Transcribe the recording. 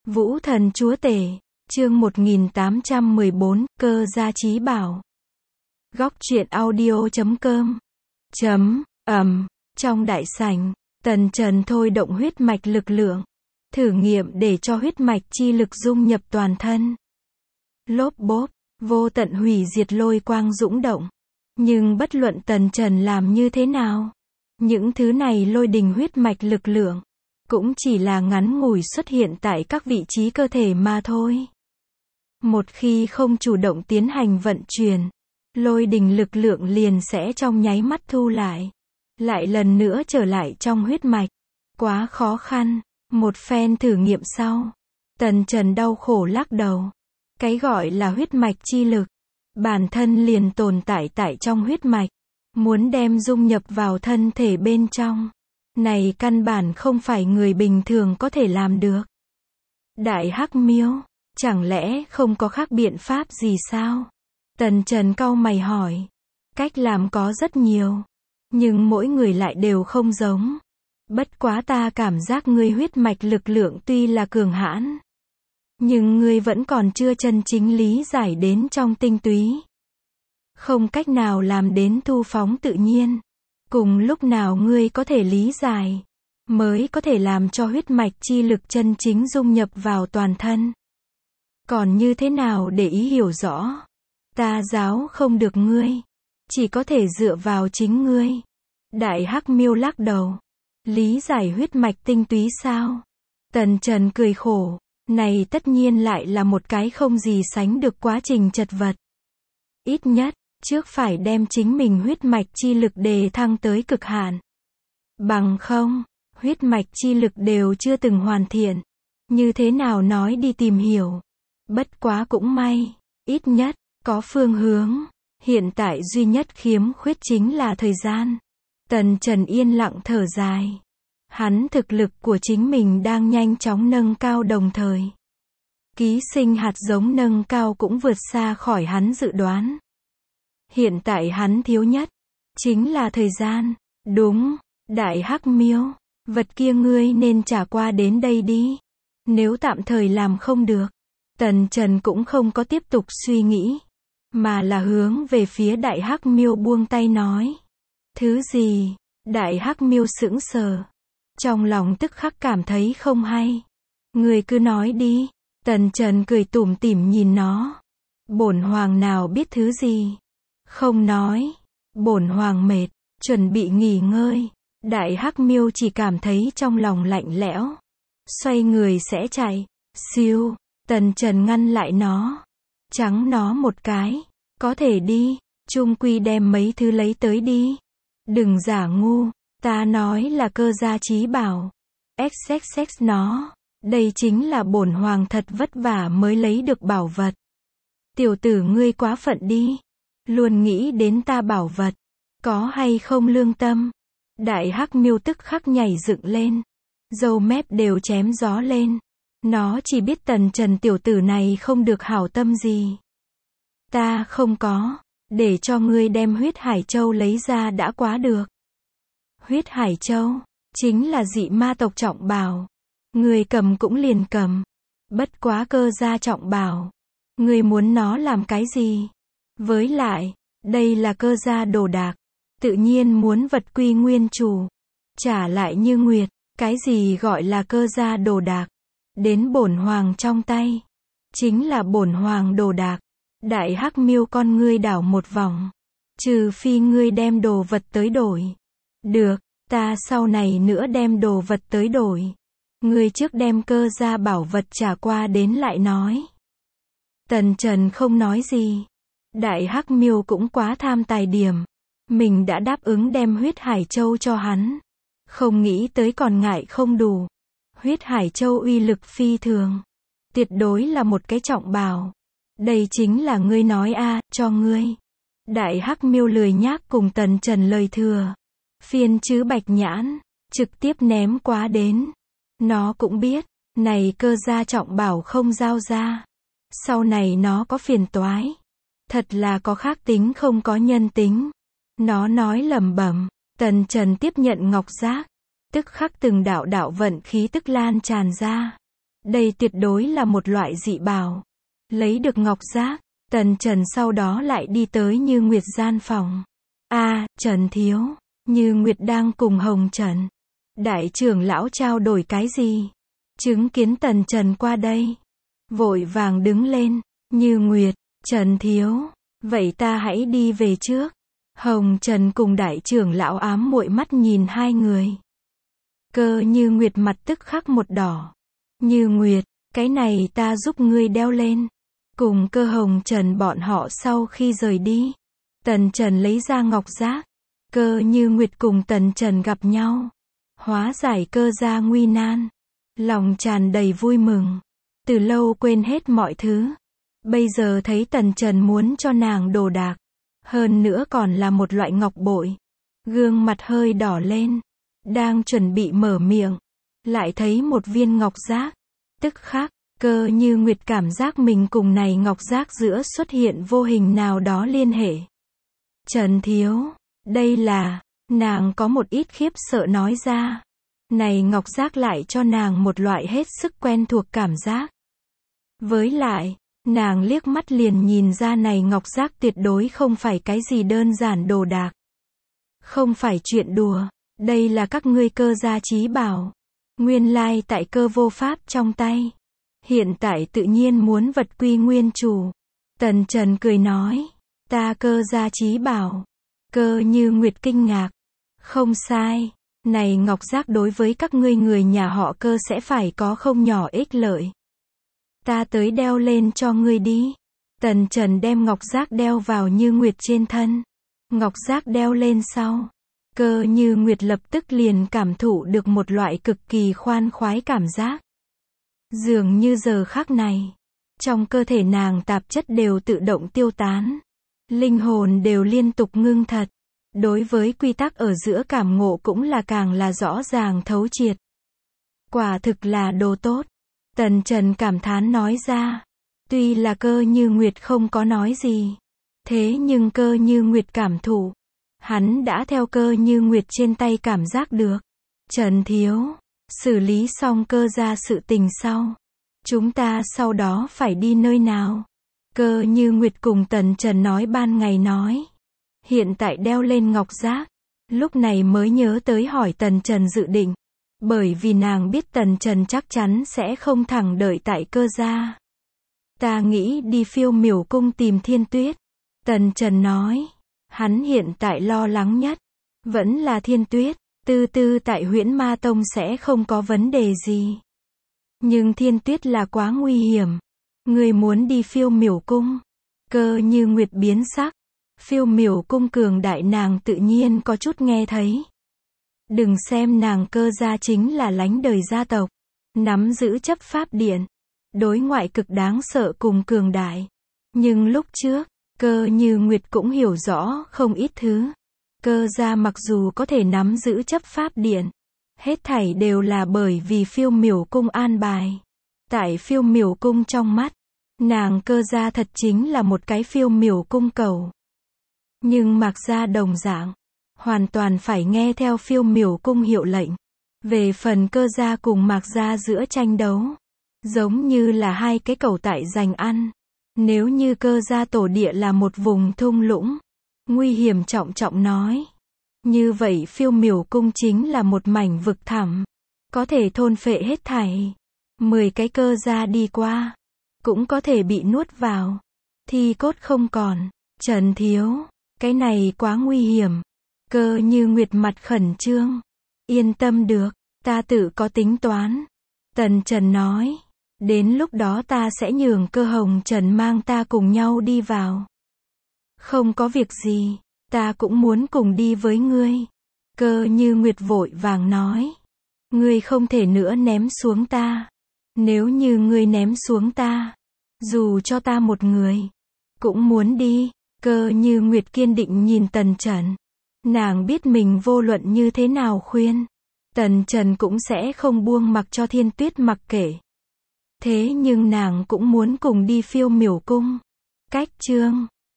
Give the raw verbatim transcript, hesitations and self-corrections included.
Vũ thần chúa tể, chương một nghìn tám trăm mười bốn, cơ gia chí bảo. Góc truyện audio chấm com. Chấm, ầm, trong đại sảnh, Tần Trần thôi động huyết mạch lực lượng, thử nghiệm để cho huyết mạch chi lực dung nhập toàn thân. Lốp bốp, vô tận hủy diệt lôi quang dũng động. Nhưng bất luận Tần Trần làm như thế nào, những thứ này lôi đình huyết mạch lực lượng cũng chỉ là ngắn ngủi xuất hiện tại các vị trí cơ thể mà thôi. Một khi không chủ động tiến hành vận chuyển, lôi đình lực lượng liền sẽ trong nháy mắt thu lại, lại lần nữa trở lại trong huyết mạch. Quá khó khăn. Một phen thử nghiệm sau, Tần Trần đau khổ lắc đầu. Cái gọi là huyết mạch chi lực, bản thân liền tồn tại tại trong huyết mạch, muốn đem dung nhập vào thân thể bên trong, này căn bản không phải người bình thường có thể làm được. Đại Hắc Miêu, chẳng lẽ không có khác biện pháp gì sao? Tần Trần cau mày hỏi. Cách làm có rất nhiều, nhưng mỗi người lại đều không giống. Bất quá ta cảm giác ngươi huyết mạch lực lượng tuy là cường hãn, nhưng ngươi vẫn còn chưa chân chính lý giải đến trong tinh túy. Không cách nào làm đến thu phóng tự nhiên. Cùng lúc nào ngươi có thể lý giải, mới có thể làm cho huyết mạch chi lực chân chính dung nhập vào toàn thân. Còn như thế nào để ý hiểu rõ? Ta giáo không được ngươi, chỉ có thể dựa vào chính ngươi. Đại Hắc Miêu lắc đầu. Lý giải huyết mạch tinh túy sao? Tần Trần cười khổ. Này tất nhiên lại là một cái không gì sánh được quá trình chật vật. Ít nhất, trước phải đem chính mình huyết mạch chi lực đề thăng tới cực hạn. Bằng không, huyết mạch chi lực đều chưa từng hoàn thiện. Như thế nào nói đi tìm hiểu. Bất quá cũng may, ít nhất, có phương hướng. Hiện tại duy nhất khiếm khuyết chính là thời gian. Tần Trần yên lặng thở dài. Hắn thực lực của chính mình đang nhanh chóng nâng cao đồng thời. Ký sinh hạt giống nâng cao cũng vượt xa khỏi hắn dự đoán. Hiện tại hắn thiếu nhất, chính là thời gian. Đúng, Đại Hắc Miêu, vật kia ngươi nên trả qua đến đây đi. Nếu tạm thời làm không được, Tần Trần cũng không có tiếp tục suy nghĩ, mà là hướng về phía Đại Hắc Miêu buông tay nói. Thứ gì? Đại Hắc Miêu sững sờ. Trong lòng tức khắc cảm thấy không hay. Ngươi cứ nói đi. Tần Trần cười tủm tỉm nhìn nó. Bổn hoàng nào biết thứ gì. Không nói. Bổn hoàng mệt, chuẩn bị nghỉ ngơi. Đại Hắc Miêu chỉ cảm thấy trong lòng lạnh lẽo. Xoay người sẽ chạy. Siêu. Tần Trần ngăn lại nó. Trắng nó một cái. Có thể đi. Chung quy đem mấy thứ lấy tới đi. Đừng giả ngu. Ta nói là cơ gia chí bảo. xx xx nó. Đây chính là bổn hoàng thật vất vả mới lấy được bảo vật. Tiểu tử ngươi quá phận đi. Luôn nghĩ đến ta bảo vật. Có hay không lương tâm? Đại Hắc Miêu tức khắc nhảy dựng lên. Râu mép đều chém gió lên. Nó chỉ biết Tần Trần tiểu tử này không được hảo tâm gì. Ta không có. Để cho ngươi đem huyết hải châu lấy ra đã quá được. Huyết hải châu, chính là dị ma tộc trọng bảo. Người cầm cũng liền cầm. Bất quá cơ gia trọng bảo. Người muốn nó làm cái gì? Với lại, đây là cơ gia đồ đạc. Tự nhiên muốn vật quy nguyên chủ. Trả lại như nguyệt. Cái gì gọi là cơ gia đồ đạc? Đến bổn hoàng trong tay. Chính là bổn hoàng đồ đạc. Đại Hắc Miêu con ngươi đảo một vòng. Trừ phi ngươi đem đồ vật tới đổi. Được, ta sau này nữa đem đồ vật tới đổi. Ngươi trước đem cơ gia bảo vật trả qua đến lại nói. Tần Trần không nói gì. Đại Hắc Miêu cũng quá tham tài điểm. Mình đã đáp ứng đem huyết hải châu cho hắn. Không nghĩ tới còn ngại không đủ. Huyết hải châu uy lực phi thường. Tuyệt đối là một cái trọng bảo. Đây chính là ngươi nói a, cho ngươi. Đại Hắc Miêu lười nhác cùng Tần Trần lời thừa. Phiên chứ bạch nhãn, trực tiếp ném quá đến. Nó cũng biết, này cơ gia trọng bảo không giao ra. Sau này nó có phiền toái. Thật là có khác tính không có nhân tính. Nó nói lẩm bẩm. Tần Trần tiếp nhận ngọc giác. Tức khắc từng đạo đạo vận khí tức lan tràn ra. Đây tuyệt đối là một loại dị bảo. Lấy được ngọc giác, Tần Trần sau đó lại đi tới Như Nguyệt gian phòng. A, Trần thiếu, Như Nguyệt đang cùng Hồng Trần. Đại trưởng lão trao đổi cái gì? Chứng kiến Tần Trần qua đây, vội vàng đứng lên. Như Nguyệt, Trần thiếu, vậy ta hãy đi về trước. Hồng Trần cùng đại trưởng lão ám muội mắt nhìn hai người. Cơ Như Nguyệt mặt tức khắc một đỏ. Như Nguyệt, cái này ta giúp ngươi đeo lên. Cùng Cơ Hồng Trần bọn họ sau khi rời đi, Tần Trần lấy ra ngọc giác. Cơ Như Nguyệt cùng Tần Trần gặp nhau, hóa giải Cơ gia nguy nan, lòng tràn đầy vui mừng. Từ lâu quên hết mọi thứ, bây giờ thấy Tần Trần muốn cho nàng đồ đạc, hơn nữa còn là một loại ngọc bội, gương mặt hơi đỏ lên, đang chuẩn bị mở miệng, lại thấy một viên ngọc giác. Tức khắc, Cơ Như Nguyệt cảm giác mình cùng này ngọc giác giữa xuất hiện vô hình nào đó liên hệ. Trần thiếu, đây là, nàng có một ít khiếp sợ nói ra. Này ngọc giác lại cho nàng một loại hết sức quen thuộc cảm giác. Với lại, nàng liếc mắt liền nhìn ra này ngọc giác tuyệt đối không phải cái gì đơn giản đồ đạc. Không phải chuyện đùa, đây là các ngươi Cơ gia chí bảo. Nguyên lai tại Cơ vô pháp trong tay. Hiện tại tự nhiên muốn vật quy nguyên chủ. Tần Trần cười nói, ta Cơ gia chí bảo. Cơ Như Nguyệt kinh ngạc. Không sai, này ngọc giác đối với các ngươi người nhà họ Cơ sẽ phải có không nhỏ ích lợi. Ta tới đeo lên cho ngươi đi. Tần Trần đem ngọc giác đeo vào Như Nguyệt trên thân. Ngọc giác đeo lên sau, Cơ Như Nguyệt lập tức liền cảm thụ được một loại cực kỳ khoan khoái cảm giác. Dường như giờ khắc này, trong cơ thể nàng tạp chất đều tự động tiêu tán. Linh hồn đều liên tục ngưng thật. Đối với quy tắc ở giữa cảm ngộ cũng là càng là rõ ràng thấu triệt. Quả thực là đồ tốt. Tần Trần cảm thán nói ra. Tuy là Cơ Như Nguyệt không có nói gì, thế nhưng Cơ Như Nguyệt cảm thụ, hắn đã theo Cơ Như Nguyệt trên tay cảm giác được. Trần thiếu, xử lý xong Cơ gia sự tình sau, chúng ta sau đó phải đi nơi nào? Cơ Như Nguyệt cùng Tần Trần nói ban ngày nói. Hiện tại đeo lên ngọc giác, lúc này mới nhớ tới hỏi Tần Trần dự định. Bởi vì nàng biết Tần Trần chắc chắn sẽ không thẳng đợi tại Cơ gia. Ta nghĩ đi Phiêu Miểu cung tìm Thiên Tuyết. Tần Trần nói, hắn hiện tại lo lắng nhất vẫn là Thiên Tuyết. Tư tư tại Huyễn Ma Tông sẽ không có vấn đề gì. Nhưng Thiên Tuyết là quá nguy hiểm. Người muốn đi Phiêu Miểu cung? Cơ Như Nguyệt biến sắc. Phiêu Miểu cung cường đại nàng tự nhiên có chút nghe thấy. Đừng xem nàng Cơ gia chính là lánh đời gia tộc, nắm giữ chấp pháp điện, đối ngoại cực đáng sợ cùng cường đại. Nhưng lúc trước, Cơ Như Nguyệt cũng hiểu rõ không ít thứ. Cơ gia mặc dù có thể nắm giữ chấp pháp điện, hết thảy đều là bởi vì Phiêu Miểu cung an bài. Tại Phiêu Miểu cung trong mắt, nàng Cơ gia thật chính là một cái Phiêu Miểu cung cầu. Nhưng Mạc gia đồng dạng, hoàn toàn phải nghe theo Phiêu Miểu cung hiệu lệnh. Về phần Cơ gia cùng Mạc gia giữa tranh đấu, giống như là hai cái cầu tại giành ăn. Nếu như Cơ gia tổ địa là một vùng thung lũng, nguy hiểm trọng trọng nói, như vậy Phiêu Miểu cung chính là một mảnh vực thẳm, có thể thôn phệ hết thảy. Mười cái Cơ gia đi qua, cũng có thể bị nuốt vào, thi cốt không còn. Trần thiếu, cái này quá nguy hiểm. Cơ Như Nguyệt mặt khẩn trương. Yên tâm được, ta tự có tính toán. Tần Trần nói, đến lúc đó ta sẽ nhường Cơ Hồng Trần mang ta cùng nhau đi vào. Không có việc gì, ta cũng muốn cùng đi với ngươi. Cơ Như Nguyệt vội vàng nói, ngươi không thể nữa ném xuống ta. Nếu như ngươi ném xuống ta, dù cho ta một người, cũng muốn đi. Cơ Như Nguyệt kiên định nhìn Tần Trần. Nàng biết mình vô luận như thế nào khuyên, Tần Trần cũng sẽ không buông mặc cho Thiên Tuyết mặc kệ. Thế nhưng nàng cũng muốn cùng đi Phiêu Miểu cung. Cách chương